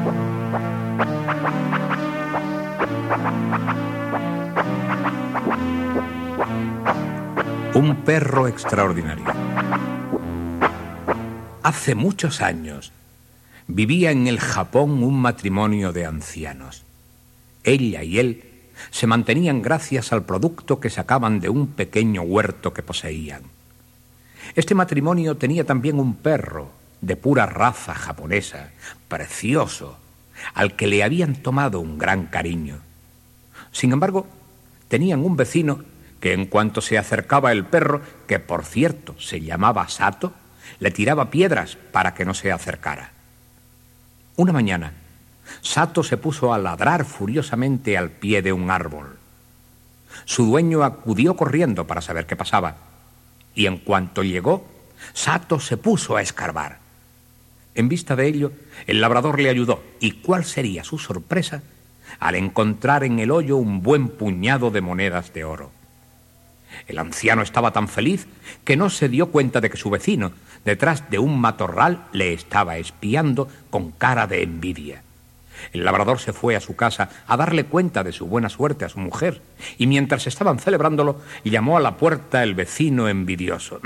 Un perro extraordinario. Hace muchos años vivía en el Japón un matrimonio de ancianos. Ella y él se mantenían gracias al producto que sacaban de un pequeño huerto que poseían. Este matrimonio tenía también un perro de pura raza japonesa, precioso, al que le habían tomado un gran cariño. Sin embargo, tenían un vecino que en cuanto se acercaba el perro, que por cierto se llamaba Sato, le tiraba piedras para que no se acercara. Una mañana, Sato se puso a ladrar furiosamente al pie de un árbol. Su dueño acudió corriendo para saber qué pasaba, y en cuanto llegó, Sato se puso a escarbar. En vista de ello, el labrador le ayudó, y ¿cuál sería su sorpresa al encontrar en el hoyo un buen puñado de monedas de oro? El anciano estaba tan feliz que no se dio cuenta de que su vecino, detrás de un matorral, le estaba espiando con cara de envidia. El labrador se fue a su casa a darle cuenta de su buena suerte a su mujer, y mientras estaban celebrándolo, llamó a la puerta el vecino envidioso.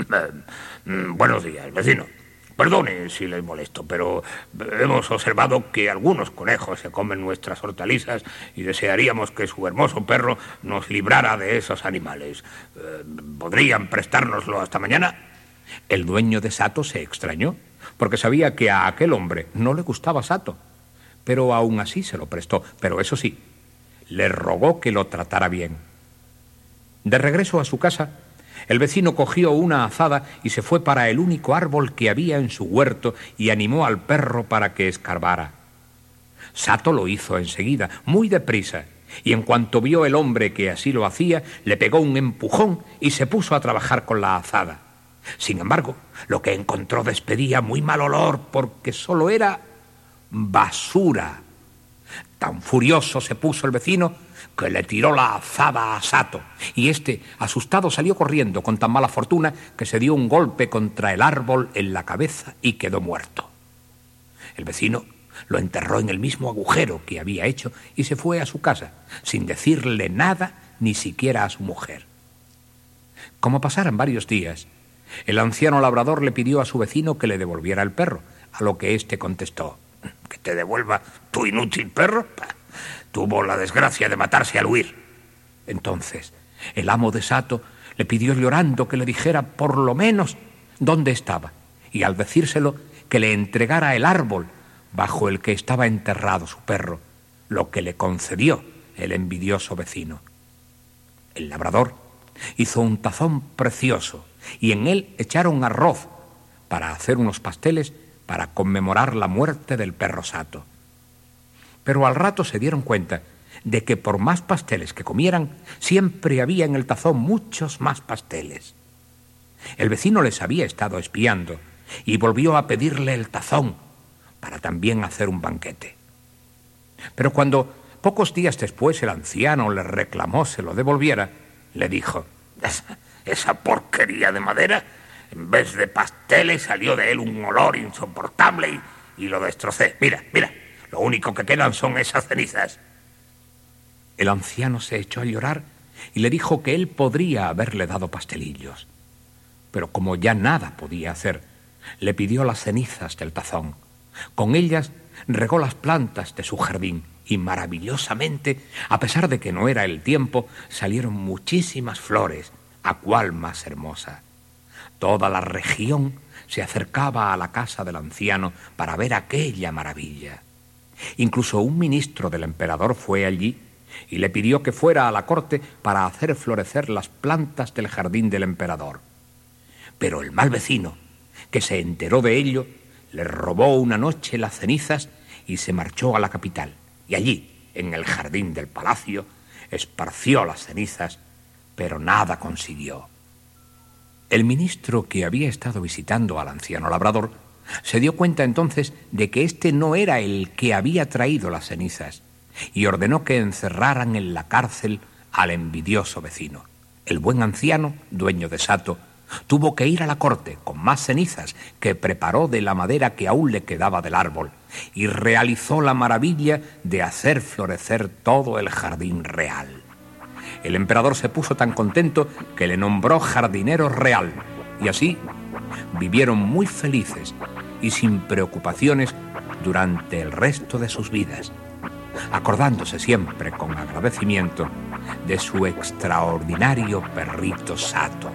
Buenos días, vecino. Perdone si les molesto, pero hemos observado que algunos conejos se comen nuestras hortalizas y desearíamos que su hermoso perro nos librara de esos animales. ¿Podrían prestárnoslo hasta mañana? El dueño de Sato se extrañó, porque sabía que a aquel hombre no le gustaba Sato, pero aún así se lo prestó. Pero eso sí, le rogó que lo tratara bien. De regreso a su casa, el vecino cogió una azada y se fue para el único árbol que había en su huerto y animó al perro para que escarbara. Sato lo hizo enseguida, muy deprisa, y en cuanto vio el hombre que así lo hacía, le pegó un empujón y se puso a trabajar con la azada. Sin embargo, lo que encontró despedía muy mal olor porque solo era basura. Tan furioso se puso el vecino que le tiró la azada a Sato, y este, asustado, salió corriendo con tan mala fortuna que se dio un golpe contra el árbol en la cabeza y quedó muerto. El vecino lo enterró en el mismo agujero que había hecho y se fue a su casa, sin decirle nada ni siquiera a su mujer. Como pasaran varios días, el anciano labrador le pidió a su vecino que le devolviera el perro, a lo que éste contestó: ¿Que te devuelva tu inútil perro? Tuvo la desgracia de matarse al huir. Entonces, el amo de Sato le pidió llorando que le dijera por lo menos dónde estaba, y al decírselo, que le entregara el árbol bajo el que estaba enterrado su perro, lo que le concedió el envidioso vecino. El labrador hizo un tazón precioso y en él echaron arroz para hacer unos pasteles para conmemorar la muerte del perro Sato. Pero al rato se dieron cuenta de que por más pasteles que comieran, siempre había en el tazón muchos más pasteles. El vecino les había estado espiando y volvió a pedirle el tazón para también hacer un banquete. Pero cuando, pocos días después, el anciano le reclamó se lo devolviera, le dijo: esa porquería de madera, en vez de pasteles salió de él un olor insoportable y lo destrocé. Mira, lo único que quedan son esas cenizas. El anciano se echó a llorar y le dijo que él podría haberle dado pastelillos. Pero como ya nada podía hacer, le pidió las cenizas del tazón. Con ellas regó las plantas de su jardín y maravillosamente, a pesar de que no era el tiempo, salieron muchísimas flores, a cual más hermosa. Toda la región se acercaba a la casa del anciano para ver aquella maravilla. Incluso un ministro del emperador fue allí y le pidió que fuera a la corte para hacer florecer las plantas del jardín del emperador. Pero el mal vecino, que se enteró de ello, le robó una noche las cenizas y se marchó a la capital. Y allí, en el jardín del palacio, esparció las cenizas, pero nada consiguió. El ministro, que había estado visitando al anciano labrador, se dio cuenta entonces de que éste no era el que había traído las cenizas y ordenó que encerraran en la cárcel al envidioso vecino. El buen anciano, dueño de Sato, Tuvo que ir a la corte con más cenizas que preparó de la madera que aún le quedaba del árbol y realizó la maravilla de hacer florecer todo el jardín real. El emperador se puso tan contento que le nombró jardinero real y así vivieron muy felices y sin preocupaciones durante el resto de sus vidas, acordándose siempre con agradecimiento de su extraordinario perrito Sato.